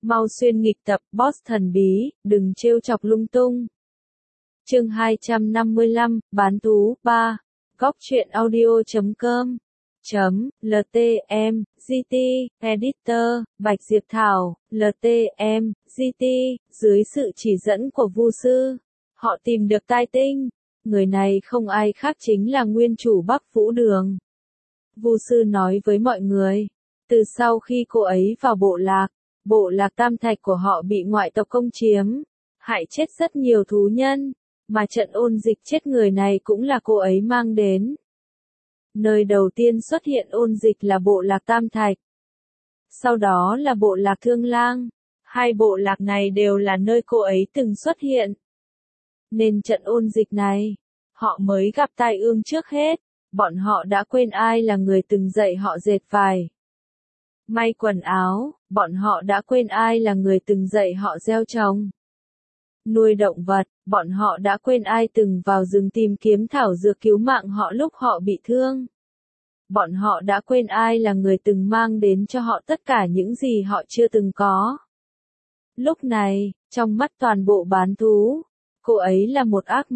Mau xuyên nghịch tập, boss thần bí, đừng trêu chọc lung tung. Chương 255, bán thú, 3. Góc truyện audio.com LTM, GT, Editor, Bạch Diệp Thảo, LTM, GT, dưới sự chỉ dẫn của Vu sư, họ tìm được tai tinh. Người này không ai khác chính là nguyên chủ Bắc Vũ Đường. Vu sư nói với mọi người, từ sau khi cô ấy vào bộ lạc Tam Thạch của họ bị ngoại tộc công chiếm, hại chết rất nhiều thú nhân, mà trận ôn dịch chết người này cũng là cô ấy mang đến. Nơi đầu tiên xuất hiện ôn dịch là bộ lạc Tam Thạch. Sau đó là bộ lạc Thương Lang. Hai bộ lạc này đều là nơi cô ấy từng xuất hiện. Nên trận ôn dịch này, họ mới gặp tai ương trước hết. Bọn họ đã quên ai là người từng dạy họ dệt vải, may quần áo. Bọn họ đã quên ai là người từng dạy họ gieo trồng, nuôi động vật. Bọn họ đã quên ai từng vào rừng tìm kiếm thảo dược cứu mạng họ lúc họ bị thương. Bọn họ đã quên ai là người từng mang đến cho họ tất cả những gì họ chưa từng có. Lúc này, trong mắt toàn bộ bán thú, cô ấy là một ác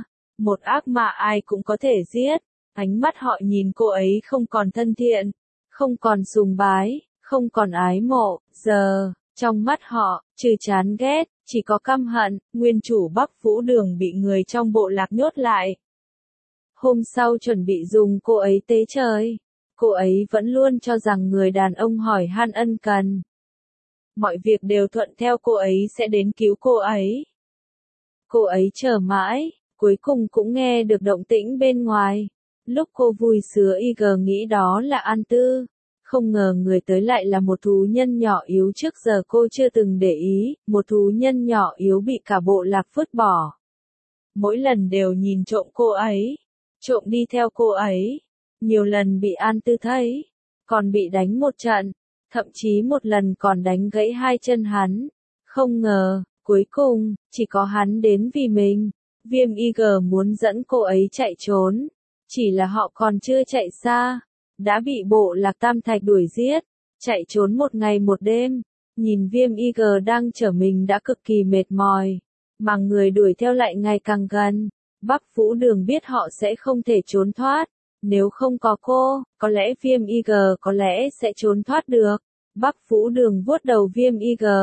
ma ai cũng có thể giết. Ánh mắt họ nhìn cô ấy không còn thân thiện, không còn sùng bái, không còn ái mộ. Giờ, trong mắt họ, trừ chán ghét, chỉ có căm hận. Nguyên chủ Bắc Vũ Đường bị người trong bộ lạc nhốt lại. Hôm sau chuẩn bị dùng cô ấy tế trời. Cô ấy vẫn luôn cho rằng người đàn ông hỏi han ân cần. Mọi việc đều thuận theo, cô ấy sẽ đến cứu cô ấy. Cô ấy chờ mãi, cuối cùng cũng nghe được động tĩnh bên ngoài. Lúc cô vui sứa nghĩ đó là An Tư. Không ngờ người tới lại là một thú nhân nhỏ yếu trước giờ cô chưa từng để ý. Một thú nhân nhỏ yếu bị cả bộ lạc vứt bỏ. Mỗi lần đều nhìn trộm cô ấy, trộm đi theo cô ấy. Nhiều lần bị An Tư thấy, còn bị đánh một trận, thậm chí một lần còn đánh gãy hai chân hắn. Không ngờ, cuối cùng, chỉ có hắn đến vì mình. Viêm muốn dẫn cô ấy chạy trốn, chỉ là họ còn chưa chạy xa, đã bị bộ lạc Tam Thạch đuổi giết, chạy trốn một ngày một đêm. Nhìn Viêm đang chở mình đã cực kỳ mệt mỏi, mà người đuổi theo lại ngày càng gần. Bắc Vũ Đường biết họ sẽ không thể trốn thoát. Nếu không có cô, có lẽ Viêm có lẽ sẽ trốn thoát được. Bắc Vũ Đường vuốt đầu Viêm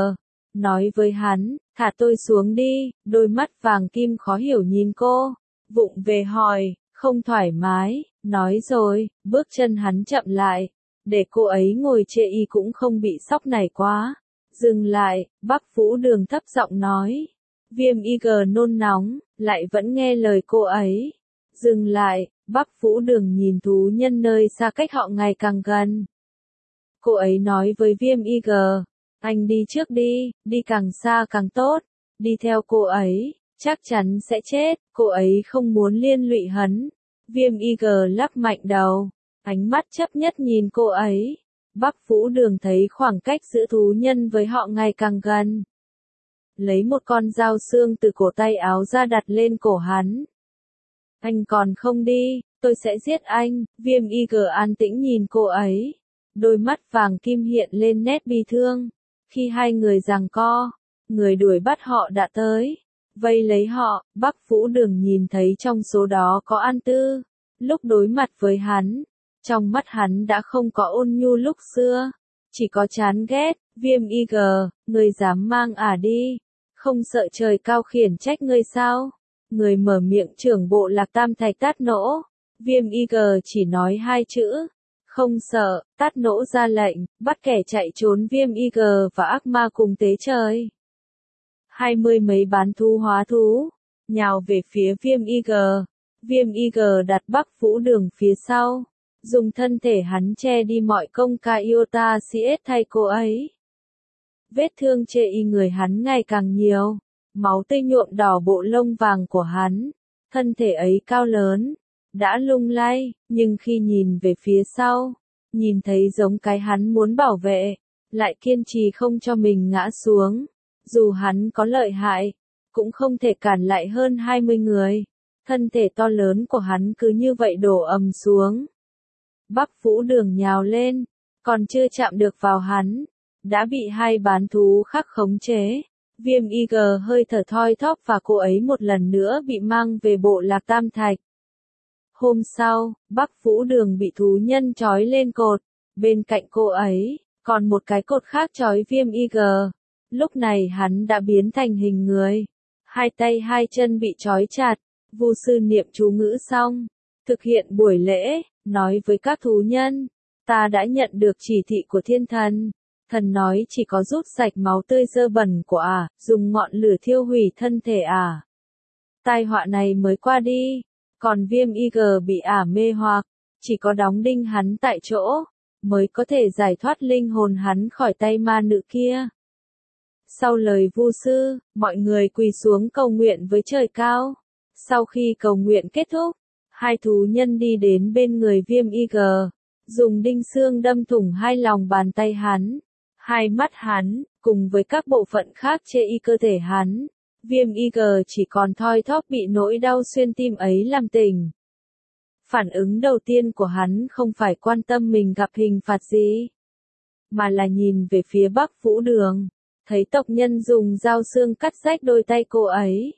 nói với hắn, thả tôi xuống đi. Đôi mắt vàng kim khó hiểu nhìn cô, vụng về hỏi, không thoải mái. Nói rồi, bước chân hắn chậm lại, để cô ấy ngồi chê cũng không bị sóc này quá. Dừng lại, Bắc Vũ Đường thấp giọng nói. Viêm nôn nóng, lại vẫn nghe lời cô ấy. Dừng lại, Bắc Vũ Đường nhìn thú nhân nơi xa cách họ ngày càng gần. Cô ấy nói với Viêm anh đi trước đi, đi càng xa càng tốt. Đi theo cô ấy, chắc chắn sẽ chết. Cô ấy không muốn liên lụy hắn. Viêm lắc mạnh đầu, ánh mắt chấp nhất nhìn cô ấy. Bắc Vũ Đường thấy khoảng cách giữa thú nhân với họ ngày càng gần. Lấy một con dao xương từ cổ tay áo ra đặt lên cổ hắn. Anh còn không đi, tôi sẽ giết anh. Viêm an tĩnh nhìn cô ấy. Đôi mắt vàng kim hiện lên nét bi thương. Khi hai người giằng co, người đuổi bắt họ đã tới, vây lấy họ. Bắc Vũ Đường nhìn thấy trong số đó có An Tư. Lúc đối mặt với hắn, trong mắt hắn đã không có ôn nhu lúc xưa, chỉ có chán ghét. Viêm người dám mang đi, không sợ trời cao khiển trách ngươi sao? Người mở miệng trưởng bộ lạc Tam Thạch Tát Nỗ. Viêm chỉ nói hai chữ, không sợ. Tát Nỗ ra lệnh, bắt kẻ chạy trốn Viêm và ác ma cùng tế trời. 20 mấy bán thú hóa thú, nhào về phía Viêm Viêm đặt Bắc Vũ Đường phía sau, dùng thân thể hắn che đi mọi công ca iota CS thay cô ấy. Vết thương chê người hắn ngày càng nhiều, máu tươi nhuộm đỏ bộ lông vàng của hắn. Thân thể ấy cao lớn, đã lung lay, nhưng khi nhìn về phía sau, nhìn thấy giống cái hắn muốn bảo vệ, lại kiên trì không cho mình ngã xuống. Dù hắn có lợi hại, cũng không thể cản lại hơn 20 người. Thân thể to lớn của hắn cứ như vậy đổ ầm xuống. Bắc Vũ Đường nhào lên, còn chưa chạm được vào hắn, đã bị hai bán thú khác khống chế. Viêm y hơi thở thoi thóp và cô ấy một lần nữa bị mang về bộ lạc Tam Thạch. Hôm sau, Bắc Vũ Đường bị thú nhân trói lên cột, bên cạnh cô ấy, còn một cái cột khác trói Viêm y. Lúc này hắn đã biến thành hình người. Hai tay hai chân bị trói chặt, Vu sư niệm chú ngữ xong, thực hiện buổi lễ, nói với các thú nhân, ta đã nhận được chỉ thị của thiên thần. Thần nói chỉ có rút sạch máu tươi dơ bẩn của dùng ngọn lửa thiêu hủy thân thể tai họa này mới qua đi. Còn Viêm y bị mê hoặc, chỉ có đóng đinh hắn tại chỗ, mới có thể giải thoát linh hồn hắn khỏi tay ma nữ kia. Sau lời Vu sư, mọi người quỳ xuống cầu nguyện với trời cao. Sau khi cầu nguyện kết thúc, hai thú nhân đi đến bên người Viêm y, dùng đinh xương đâm thủng hai lòng bàn tay hắn, hai mắt hắn, cùng với các bộ phận khác trên cơ thể hắn. Viêm y chỉ còn thoi thóp bị nỗi đau xuyên tim ấy làm tỉnh. Phản ứng đầu tiên của hắn không phải quan tâm mình gặp hình phạt gì, mà là nhìn về phía Bắc Vũ Đường, thấy tộc nhân dùng dao xương cắt rách đôi tay cô ấy,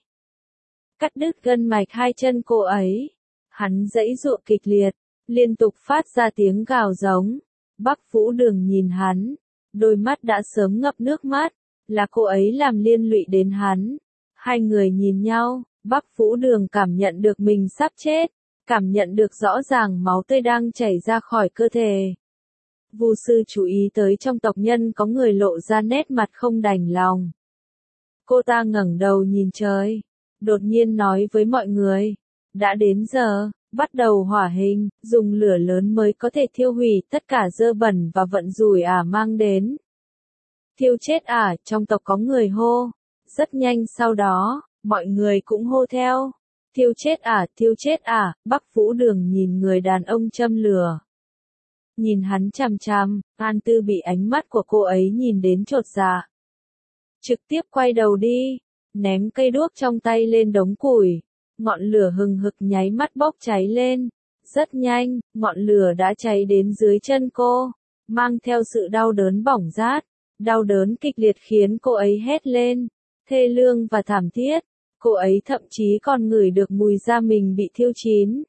cắt đứt gân mạch hai chân cô ấy. Hắn giãy giụa kịch liệt, liên tục phát ra tiếng gào giống. Bắc Vũ Đường nhìn hắn, đôi mắt đã sớm ngập nước mắt, là cô ấy làm liên lụy đến hắn. Hai người nhìn nhau, Bắc Vũ Đường cảm nhận được mình sắp chết, cảm nhận được rõ ràng máu tươi đang chảy ra khỏi cơ thể. Vu sư chú ý tới trong tộc nhân có người lộ ra nét mặt không đành lòng. Cô ta ngẩng đầu nhìn trời, đột nhiên nói với mọi người, đã đến giờ, bắt đầu hỏa hình, dùng lửa lớn mới có thể thiêu hủy tất cả dơ bẩn và vận rủi mang đến. Thiêu chết trong tộc có người hô. Rất nhanh sau đó, mọi người cũng hô theo. Thiêu chết Bắc Vũ Đường nhìn người đàn ông châm lửa. Nhìn hắn chằm chằm, An Tư bị ánh mắt của cô ấy nhìn đến chột dạ. Trực tiếp quay đầu đi, ném cây đuốc trong tay lên đống củi. Ngọn lửa hừng hực nháy mắt bốc cháy lên. Rất nhanh, ngọn lửa đã cháy đến dưới chân cô, mang theo sự đau đớn bỏng rát. Đau đớn kịch liệt khiến cô ấy hét lên, thê lương và thảm thiết. Cô ấy thậm chí còn ngửi được mùi da mình bị thiêu chín.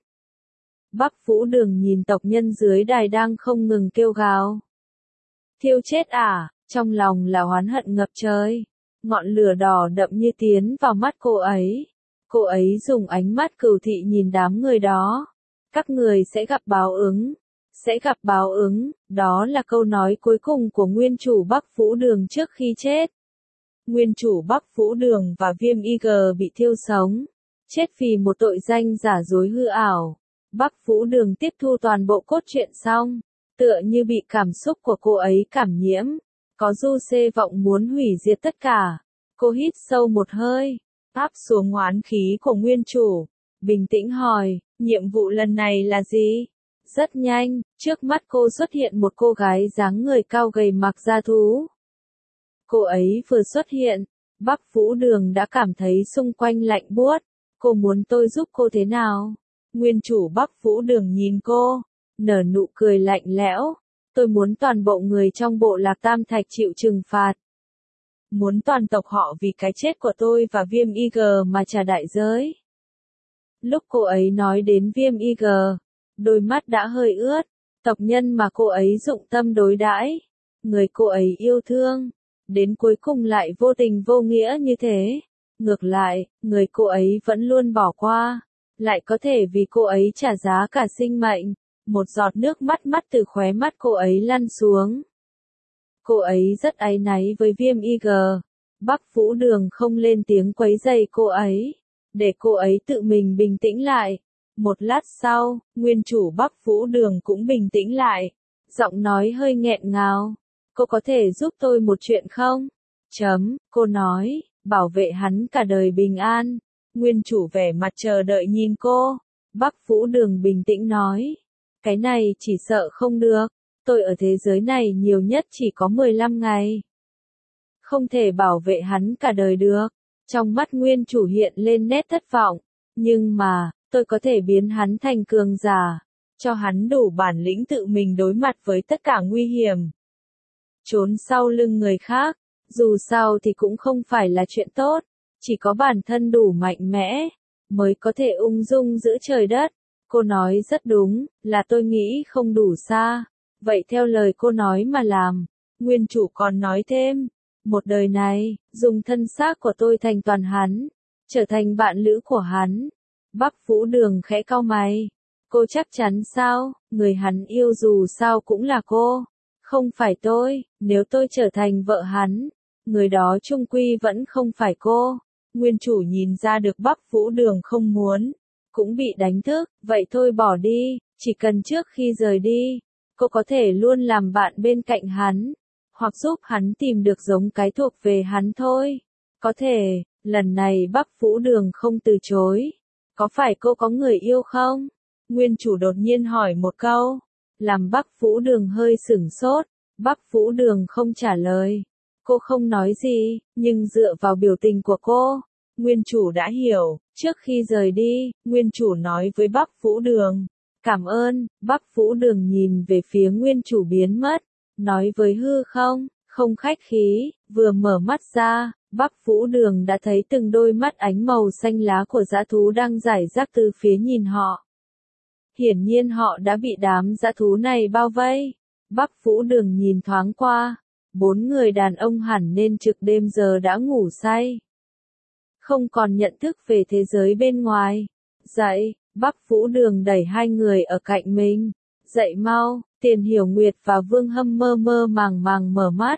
Bắc Vũ Đường nhìn tộc nhân dưới đài đang không ngừng kêu gào. Thiêu chết trong lòng là oán hận ngập trời. Ngọn lửa đỏ đậm như tiến vào mắt cô ấy. Cô ấy dùng ánh mắt cừu thị nhìn đám người đó. Các người sẽ gặp báo ứng. Sẽ gặp báo ứng, đó là câu nói cuối cùng của nguyên chủ Bắc Vũ Đường trước khi chết. Nguyên chủ Bắc Vũ Đường và Viêm y bị thiêu sống, chết vì một tội danh giả dối hư ảo. Bắc Vũ Đường tiếp thu toàn bộ cốt truyện xong, tựa như bị cảm xúc của cô ấy cảm nhiễm, có du xê vọng muốn hủy diệt tất cả. Cô hít sâu một hơi, áp xuống oán khí của nguyên chủ, bình tĩnh hỏi, nhiệm vụ lần này là gì? Rất nhanh, trước mắt cô xuất hiện một cô gái dáng người cao gầy mặc da thú. Cô ấy vừa xuất hiện, Bắc Vũ Đường đã cảm thấy xung quanh lạnh buốt. Cô muốn tôi giúp cô thế nào? Nguyên chủ Bắc Vũ Đường nhìn cô, nở nụ cười lạnh lẽo. Tôi muốn toàn bộ người trong bộ lạc Tam Thạch chịu trừng phạt. Muốn toàn tộc họ vì cái chết của tôi và Viêm y mà trả đại giới. Lúc cô ấy nói đến Viêm y, đôi mắt đã hơi ướt. Tộc nhân mà cô ấy dụng tâm đối đãi, người cô ấy yêu thương, đến cuối cùng lại vô tình vô nghĩa như thế. Ngược lại, người cô ấy vẫn luôn bỏ qua, lại có thể vì cô ấy trả giá cả sinh mệnh. Một giọt nước mắt từ khóe mắt cô ấy lăn xuống. Cô ấy rất áy náy với Viêm y. Bắc Vũ Đường không lên tiếng quấy rầy cô ấy, để cô ấy tự mình bình tĩnh lại. Một lát sau, nguyên chủ Bắc Vũ Đường cũng bình tĩnh lại, giọng nói hơi nghẹn ngào. Cô có thể giúp tôi một chuyện không? Cô nói, bảo vệ hắn cả đời bình an. Nguyên chủ vẻ mặt chờ đợi nhìn cô. Bắc Vũ Đường bình tĩnh nói, cái này chỉ sợ không được. Tôi ở thế giới này nhiều nhất chỉ có 15 ngày. Không thể bảo vệ hắn cả đời được. Trong mắt nguyên chủ hiện lên nét thất vọng. Nhưng mà, tôi có thể biến hắn thành cường giả, cho hắn đủ bản lĩnh tự mình đối mặt với tất cả nguy hiểm. trốn sau lưng người khác, dù sao thì cũng không phải là chuyện tốt, chỉ có bản thân đủ mạnh mẽ, mới có thể ung dung giữ trời đất. Cô nói rất đúng, là tôi nghĩ không đủ xa, vậy theo lời cô nói mà làm. Nguyên chủ còn nói thêm, một đời này, dùng thân xác của tôi thành toàn hắn, trở thành bạn lữ của hắn. Bắc Vũ Đường khẽ cau mày, cô chắc chắn sao, người hắn yêu dù sao cũng là cô, không phải tôi, nếu tôi trở thành vợ hắn, người đó chung quy vẫn không phải cô. Nguyên chủ nhìn ra được Bắc Vũ Đường không muốn, cũng bị đánh thức, vậy thôi bỏ đi, chỉ cần trước khi rời đi, cô có thể luôn làm bạn bên cạnh hắn, hoặc giúp hắn tìm được giống cái thuộc về hắn thôi. Có thể, lần này Bắc Vũ Đường không từ chối. Có phải cô có người yêu không? Nguyên chủ đột nhiên hỏi một câu, làm Bắc Vũ Đường hơi sửng sốt. Bắc Vũ Đường không trả lời. Cô không nói gì, nhưng dựa vào biểu tình của cô, Nguyên chủ đã hiểu. Trước khi rời đi, Nguyên chủ nói với Bắc Vũ Đường, cảm ơn. Bắc Vũ Đường nhìn về phía Nguyên chủ biến mất, nói với hư không, không khách khí. Vừa mở mắt ra, Bắc Vũ Đường đã thấy từng đôi mắt ánh màu xanh lá của dã thú đang rải rác từ phía nhìn họ. Hiển nhiên họ đã bị đám dã thú này bao vây. Bắc Vũ Đường nhìn thoáng qua, 4 người đàn ông hẳn nên trực đêm giờ đã ngủ say, không còn nhận thức về thế giới bên ngoài. Dậy, Bắc Vũ Đường đẩy 2 người ở cạnh mình. Dậy mau. Tiền Hiểu Nguyệt và Vương Hâm mơ mơ màng màng mở mắt.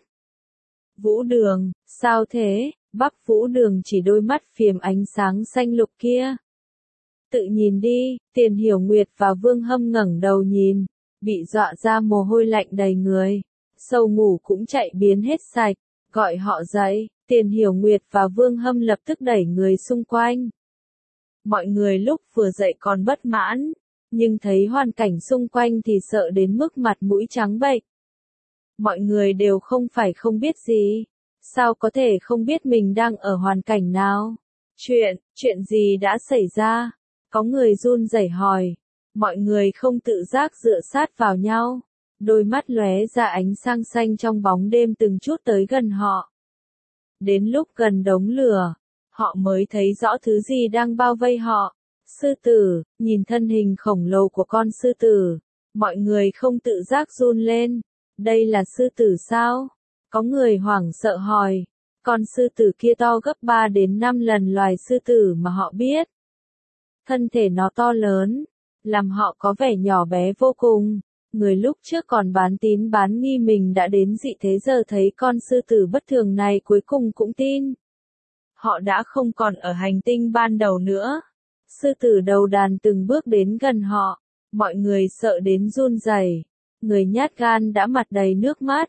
Vũ Đường, sao thế? Bắc Vũ Đường chỉ đôi mắt phiếm ánh sáng xanh lục kia. Tự nhìn đi. Tiền Hiểu Nguyệt và Vương Hâm ngẩng đầu nhìn, bị dọa ra mồ hôi lạnh đầy người. Sâu ngủ cũng chạy biến hết sạch, gọi họ dậy. Tiền Hiểu Nguyệt và Vương Hâm lập tức đẩy người xung quanh. Mọi người lúc vừa dậy còn bất mãn, nhưng thấy hoàn cảnh xung quanh thì sợ đến mức mặt mũi trắng bệch. Mọi người đều không phải không biết gì, sao có thể không biết mình đang ở hoàn cảnh nào? Chuyện gì đã xảy ra? Có người run rẩy hỏi. Mọi người không tự giác dựa sát vào nhau, đôi mắt lóe ra ánh sang xanh trong bóng đêm từng chút tới gần họ. Đến lúc gần đống lửa, họ mới thấy rõ thứ gì đang bao vây họ. Sư tử, nhìn thân hình khổng lồ của con sư tử, mọi người không tự giác run lên. Đây là sư tử sao? Có người hoảng sợ hỏi. Con sư tử kia to gấp 3 đến 5 lần loài sư tử mà họ biết. Thân thể nó to lớn, làm họ có vẻ nhỏ bé vô cùng. Người lúc trước còn bán tín bán nghi mình đã đến dị thế giờ thấy con sư tử bất thường này cuối cùng cũng tin. Họ đã không còn ở hành tinh ban đầu nữa. Sư tử đầu đàn từng bước đến gần họ, mọi người sợ đến run rẩy. Người nhát gan đã mặt đầy nước mắt.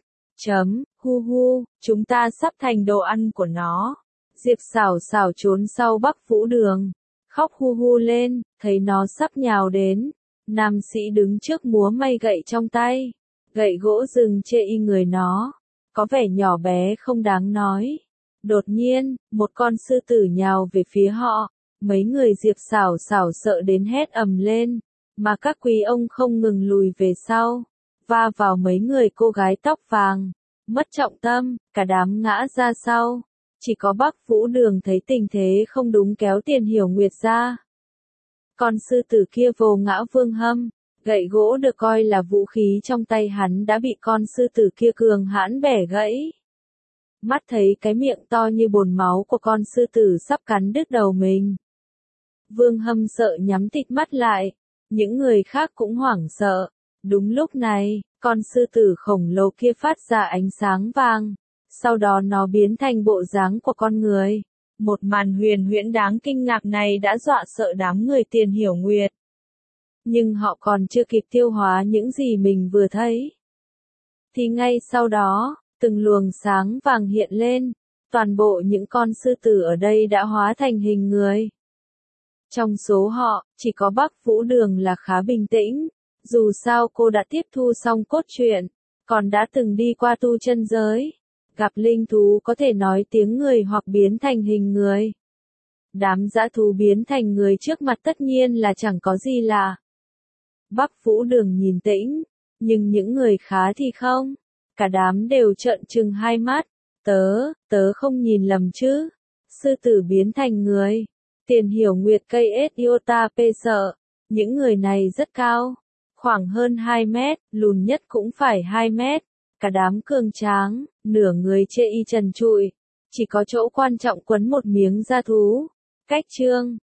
Hu hu, chúng ta sắp thành đồ ăn của nó. Diệp Xảo Xảo trốn sau Bắc Vũ Đường, khóc hu hu lên, thấy nó sắp nhào đến. Nam sĩ đứng trước múa may gậy trong tay, gậy gỗ rừng chê y người nó, có vẻ nhỏ bé không đáng nói. Đột nhiên, một con sư tử nhào về phía họ, mấy người Diệp Xảo Xảo sợ đến hét ầm lên, mà các quý ông không ngừng lùi về sau, va vào mấy người cô gái tóc vàng, mất trọng tâm, cả đám ngã ra sau. Chỉ có Bắc Vũ Đường thấy tình thế không đúng kéo Tiền Hiểu Nguyệt ra. Con sư tử kia vồ ngã Vương Hâm, gậy gỗ được coi là vũ khí trong tay hắn đã bị con sư tử kia cường hãn bẻ gãy. Mắt thấy cái miệng to như bồn máu của con sư tử sắp cắn đứt đầu mình. Vương Hâm sợ nhắm tịt mắt lại, những người khác cũng hoảng sợ. Đúng lúc này, con sư tử khổng lồ kia phát ra ánh sáng vàng, sau đó nó biến thành bộ dáng của con người. Một màn huyền huyễn đáng kinh ngạc này đã dọa sợ đám người Tiền Hiểu Nguyệt. Nhưng họ còn chưa kịp tiêu hóa những gì mình vừa thấy, thì ngay sau đó, từng luồng sáng vàng hiện lên, toàn bộ những con sư tử ở đây đã hóa thành hình người. Trong số họ, chỉ có Bắc Vũ Đường là khá bình tĩnh, dù sao cô đã tiếp thu xong cốt truyện, còn đã từng đi qua tu chân giới, gặp linh thú có thể nói tiếng người hoặc biến thành hình người. Đám dã thú biến thành người trước mặt tất nhiên là chẳng có gì lạ. Bắc Vũ Đường nhìn tĩnh, nhưng những người khá thì không. Cả đám đều trợn trừng hai mắt. Tớ không nhìn lầm chứ. Sư tử biến thành người. Tiền Hiểu Nguyệt cây iota p sợ. Những người này rất cao. Khoảng hơn 2 mét, lùn nhất cũng phải 2 mét. Cả đám cường tráng, nửa người chê y trần trụi. Chỉ có chỗ quan trọng quấn một miếng da thú. Cách chương